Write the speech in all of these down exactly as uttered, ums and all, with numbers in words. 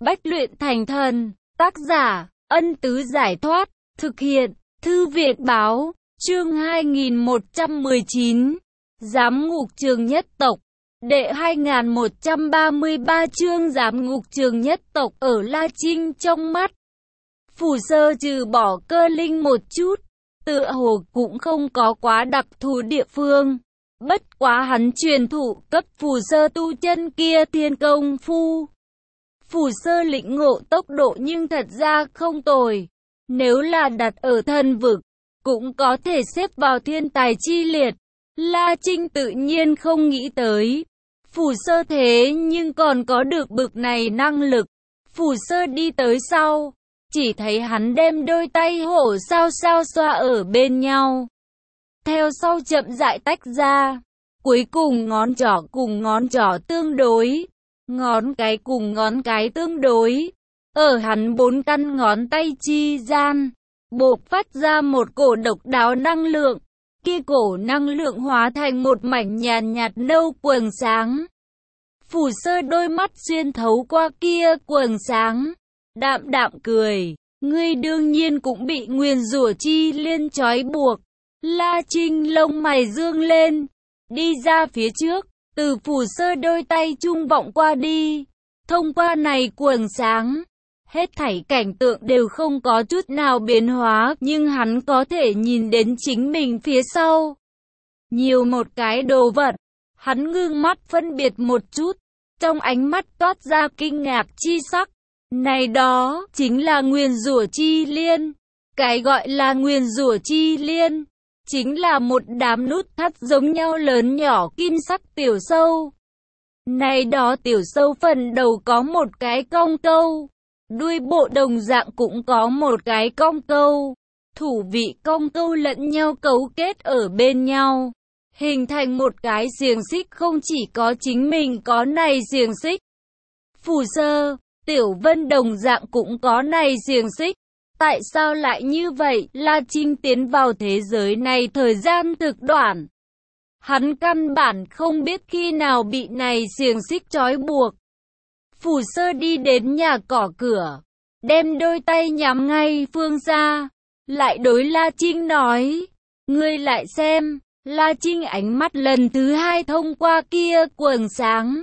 Bách luyện thành thần. Tác giả, Ân Tứ Giải Thoát. Thực hiện, Thư viện Báo. Chương hai nghìn một trăm mười chín. Giám ngục Trường Nhất Tộc. Đệ hai nghìn một trăm ba mươi ba chương giám ngục Trường Nhất Tộc ở La Trinh trong mắt. Phù Sơ trừ bỏ cơ linh một chút, tựa hồ cũng không có quá đặc thù địa phương. Bất quá hắn truyền thụ cấp Phù Sơ tu chân kia thiên công phu. Phù Sơ lĩnh ngộ tốc độ nhưng thật ra không tồi. Nếu là đặt ở thần vực, cũng có thể xếp vào thiên tài chi liệt. La Trinh tự nhiên không nghĩ tới. Phù Sơ thế nhưng còn có được bực này năng lực. Phù Sơ đi tới sau, chỉ thấy hắn đem đôi tay hổ sao sao xoa ở bên nhau. Theo sau chậm rãi tách ra. Cuối cùng ngón trỏ cùng ngón trỏ tương đối. Ngón cái cùng ngón cái tương đối. Ở hắn bốn căn ngón tay chi gian, bộc phát ra một cổ độc đáo năng lượng. Kia cổ năng lượng hóa thành một mảnh nhàn nhạt nâu quầng sáng. Phù Sơ đôi mắt xuyên thấu qua kia quầng sáng, đạm đạm cười. Ngươi đương nhiên cũng bị nguyền rủa chi liên trói buộc. La Trinh lông mày dương lên, đi ra phía trước, từ Phù Sơ đôi tay trung vọng qua đi. Thông qua này quầng sáng, hết thảy cảnh tượng đều không có chút nào biến hóa, nhưng hắn có thể nhìn đến chính mình phía sau. Nhiều một cái đồ vật, hắn ngưng mắt phân biệt một chút, trong ánh mắt toát ra kinh ngạc chi sắc. Này đó, chính là nguyền rủa chi liên. Cái gọi là nguyền rủa chi liên, chính là một đám nút thắt giống nhau lớn nhỏ kim sắc tiểu sâu. Này đó tiểu sâu phần đầu có một cái cong câu, đuôi bộ đồng dạng cũng có một cái cong câu. Thủ vị cong câu lẫn nhau cấu kết ở bên nhau, hình thành một cái xiềng xích, không chỉ có chính mình có này xiềng xích. Phù Sơ, Tiểu Vân đồng dạng cũng có này xiềng xích. Tại sao lại như vậy? La Trinh tiến vào thế giới này thời gian thực đoạn. Hắn căn bản không biết khi nào bị này xiềng xích trói buộc. Phù Sơ đi đến nhà cỏ cửa, đem đôi tay nhắm ngay phương xa, lại đối La Trinh nói, ngươi lại xem. La Trinh ánh mắt lần thứ hai thông qua kia quầng sáng,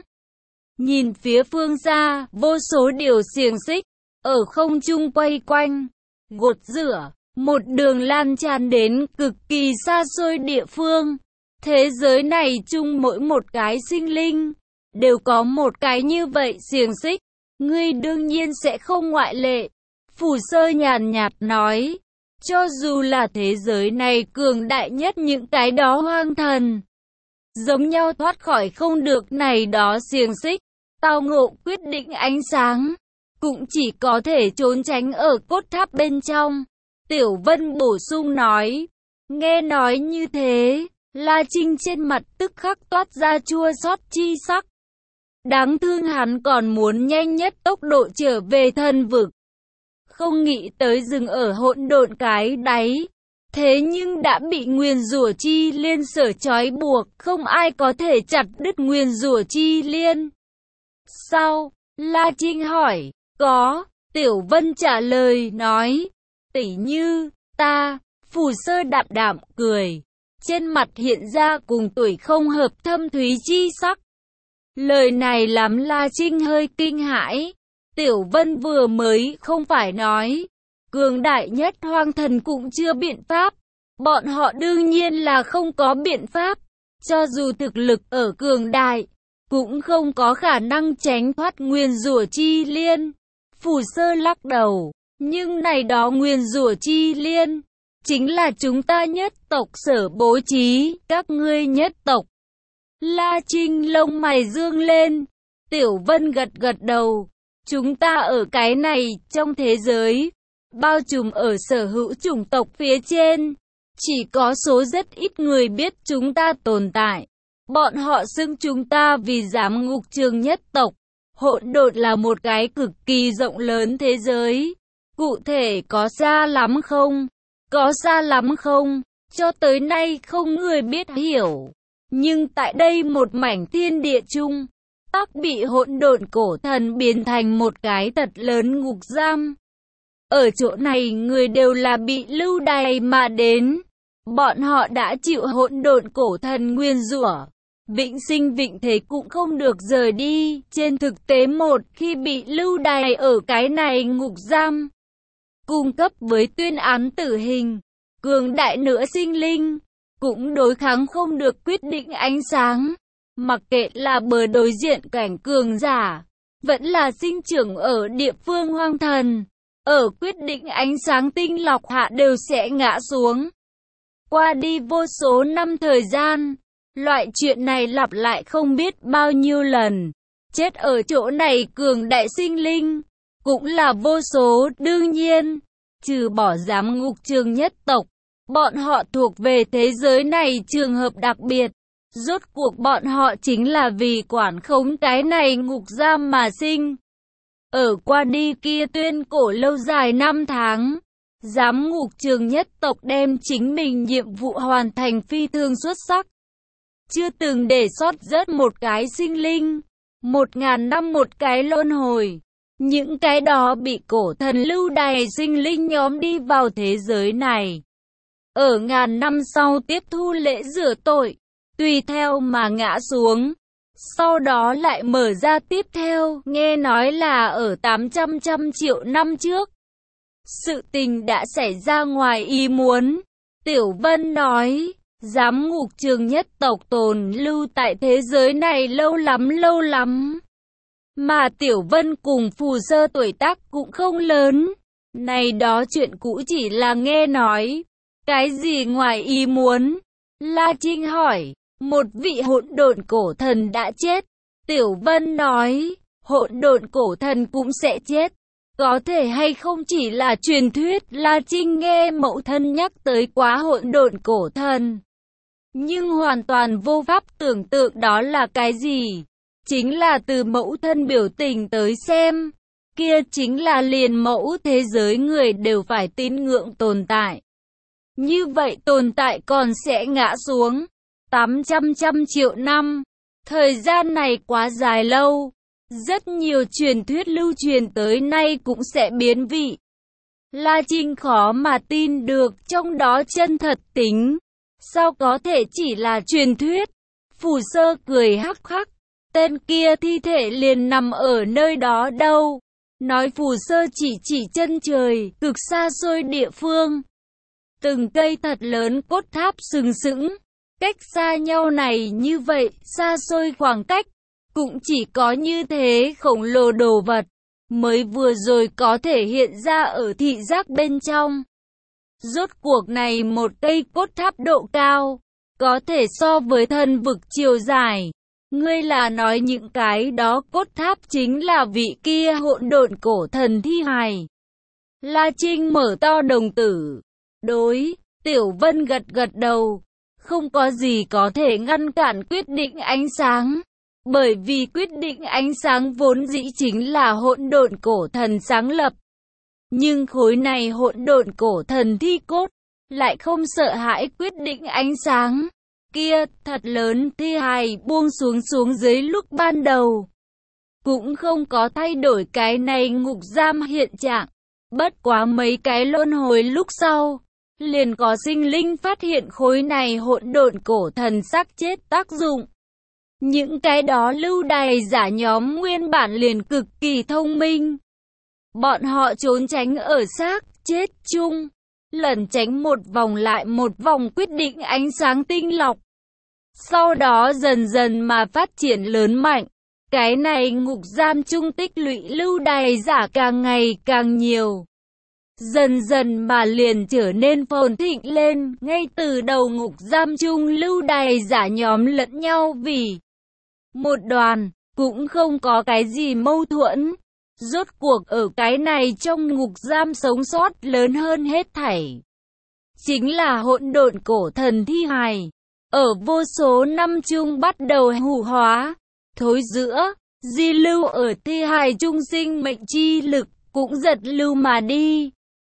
nhìn phía phương xa, vô số điều xiềng xích ở không trung quay quanh, gột rửa, một đường lan tràn đến cực kỳ xa xôi địa phương. Thế giới này chung mỗi một cái sinh linh đều có một cái như vậy xiềng xích, ngươi đương nhiên sẽ không ngoại lệ. Phù Sơ nhàn nhạt nói, cho dù là thế giới này cường đại nhất những cái đó hoang thần, giống nhau thoát khỏi không được này đó xiềng xích. Tao ngộ quyết định ánh sáng, cũng chỉ có thể trốn tránh ở cốt tháp bên trong. Tiểu Vân bổ sung nói, nghe nói như thế, La Trinh trên mặt tức khắc toát ra chua xót chi sắc. Đáng thương hắn còn muốn nhanh nhất tốc độ trở về thần vực, không nghĩ tới dừng ở hỗn độn cái đáy. Thế nhưng đã bị nguyền rủa chi liên sở trói buộc, không ai có thể chặt đứt nguyền rủa chi liên. Sao? La Trinh hỏi. Có, Tiểu Vân trả lời nói, tỉ như, ta. Phù Sơ đạm đạm cười, trên mặt hiện ra cùng tuổi không hợp thâm thúy chi sắc. Lời này làm La Trinh hơi kinh hãi. Tiểu Vân vừa mới không phải nói, cường đại nhất hoang thần cũng chưa biện pháp. Bọn họ đương nhiên là không có biện pháp. Cho dù thực lực ở cường đại, cũng không có khả năng tránh thoát nguyền rủa chi liên. Phù Sơ lắc đầu, nhưng này đó nguyền rủa chi liên, chính là chúng ta nhất tộc sở bố trí, các ngươi nhất tộc. La Trinh lông mày dương lên. Tiểu Vân gật gật đầu, chúng ta ở cái này, trong thế giới, bao trùm ở sở hữu chủng tộc phía trên. Chỉ có số rất ít người biết chúng ta tồn tại. Bọn họ xưng chúng ta vì giám ngục Trường Nhất Tộc. Hỗn độn là một cái cực kỳ rộng lớn thế giới. Cụ thể có xa lắm không? Có xa lắm không? Cho tới nay không người biết hiểu. Nhưng tại đây một mảnh thiên địa chung, tác bị hỗn độn cổ thần biến thành một cái thật lớn ngục giam. Ở chỗ này người đều là bị lưu đày mà đến. Bọn họ đã chịu hỗn độn cổ thần nguyền rủa, vĩnh sinh vĩnh thế cũng không được rời đi. Trên thực tế một khi bị lưu đày ở cái này ngục giam, cung cấp với tuyên án tử hình, cường đại nữa sinh linh, cũng đối kháng không được quyết định ánh sáng. Mặc kệ là bờ đối diện cảnh cường giả, vẫn là sinh trưởng ở địa phương hoang thần, ở quyết định ánh sáng tinh lọc hạ đều sẽ ngã xuống. Qua đi vô số năm thời gian, loại chuyện này lặp lại không biết bao nhiêu lần. Chết ở chỗ này cường đại sinh linh, cũng là vô số. Đương nhiên, trừ bỏ giám ngục trường nhất tộc, bọn họ thuộc về thế giới này trường hợp đặc biệt. Rốt cuộc bọn họ chính là vì quản khống cái này ngục giam mà sinh. Ở qua đi kia tuyên cổ lâu dài năm tháng, giám ngục trường nhất tộc đem chính mình nhiệm vụ hoàn thành phi thường xuất sắc. Chưa từng để sót rớt một cái sinh linh, một ngàn năm một cái luân hồi. Những cái đó bị cổ thần lưu đày sinh linh nhóm đi vào thế giới này. Ở ngàn năm sau tiếp thu lễ rửa tội, tùy theo mà ngã xuống. Sau đó lại mở ra tiếp theo, nghe nói là ở tám trăm trăm triệu năm trước. Sự tình đã xảy ra ngoài ý muốn. Tiểu Vân nói, giám ngục trường nhất tộc tồn lưu tại thế giới này lâu lắm lâu lắm. Mà Tiểu Vân cùng Phù Sơ tuổi tác cũng không lớn. Này đó chuyện cũ chỉ là nghe nói. Cái gì ngoài ý muốn? La Trinh hỏi. Một vị hỗn độn cổ thần đã chết. Tiểu Vân nói, hỗn độn cổ thần cũng sẽ chết. Có thể hay không chỉ là truyền thuyết. La Trinh nghe mẫu thân nhắc tới quá hỗn độn cổ thần, nhưng hoàn toàn vô pháp tưởng tượng đó là cái gì. Chính là từ mẫu thân biểu tình tới xem, kia chính là liền mẫu thế giới người đều phải tín ngưỡng tồn tại. Như vậy tồn tại còn sẽ ngã xuống. tám trăm trăm triệu năm. Thời gian này quá dài lâu. Rất nhiều truyền thuyết lưu truyền tới nay cũng sẽ biến vị. La Trinh khó mà tin được trong đó chân thật tính. Sao có thể chỉ là truyền thuyết? Phù Sơ cười hắc hắc. Tên kia thi thể liền nằm ở nơi đó đâu. Nói Phù Sơ chỉ chỉ chân trời, cực xa xôi địa phương. Từng cây thật lớn cốt tháp sừng sững. Cách xa nhau này như vậy, xa xôi khoảng cách, cũng chỉ có như thế khổng lồ đồ vật, mới vừa rồi có thể hiện ra ở thị giác bên trong. Rốt cuộc này một cây cốt tháp độ cao, có thể so với thần vực chiều dài. Ngươi là nói những cái đó cốt tháp chính là vị kia hỗn độn cổ thần thi hài. La Trinh mở to đồng tử. Đối, Tiểu Vân gật gật đầu. Không có gì có thể ngăn cản quyết định ánh sáng. Bởi vì quyết định ánh sáng vốn dĩ chính là hỗn độn cổ thần sáng lập. Nhưng khối này hỗn độn cổ thần thi cốt lại không sợ hãi quyết định ánh sáng. Kia thật lớn thi hài buông xuống xuống dưới lúc ban đầu, cũng không có thay đổi cái này ngục giam hiện trạng. Bất quá mấy cái luân hồi lúc sau, liền có sinh linh phát hiện khối này hỗn độn cổ thần xác chết tác dụng. Những cái đó lưu đày giả nhóm nguyên bản liền cực kỳ thông minh. Bọn họ trốn tránh ở xác chết chung, lẩn tránh một vòng lại một vòng quyết định ánh sáng tinh lọc. Sau đó dần dần mà phát triển lớn mạnh. Cái này ngục giam chung tích lũy lưu đày giả càng ngày càng nhiều. Dần dần mà liền trở nên phồn thịnh lên. Ngay từ đầu ngục giam chung lưu đày giả nhóm lẫn nhau vì một đoàn, cũng không có cái gì mâu thuẫn. Rốt cuộc ở cái này trong ngục giam sống sót lớn hơn hết thảy, chính là hỗn độn cổ thần thi hài. Ở vô số năm chung bắt đầu hủ hóa, thối rữa, di lưu ở thi hài trung sinh mệnh chi lực, cũng giật lưu mà đi.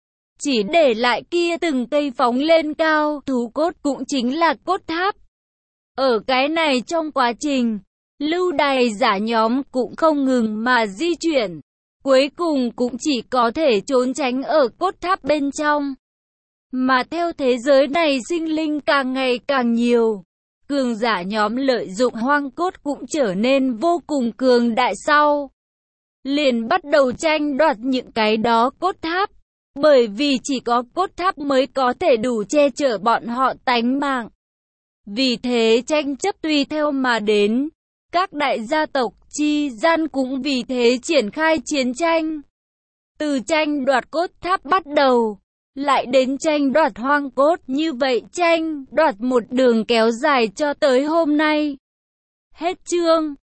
Chỉ để lại kia từng cây phóng lên cao, thú cốt cũng chính là cốt tháp. Ở cái này trong quá trình, lưu đày giả nhóm cũng không ngừng mà di chuyển. Cuối cùng cũng chỉ có thể trốn tránh ở cốt tháp bên trong. Mà theo thế giới này sinh linh càng ngày càng nhiều, cường giả nhóm lợi dụng hoang cốt cũng trở nên vô cùng cường đại sau. Liền bắt đầu tranh đoạt những cái đó cốt tháp, bởi vì chỉ có cốt tháp mới có thể đủ che chở bọn họ tánh mạng. Vì thế tranh chấp tùy theo mà đến, các đại gia tộc chi gian cũng vì thế triển khai chiến tranh. Từ tranh đoạt cốt tháp bắt đầu, lại đến tranh đoạt hoang cốt, như vậy tranh đoạt một đường kéo dài cho tới hôm nay. Hết chương.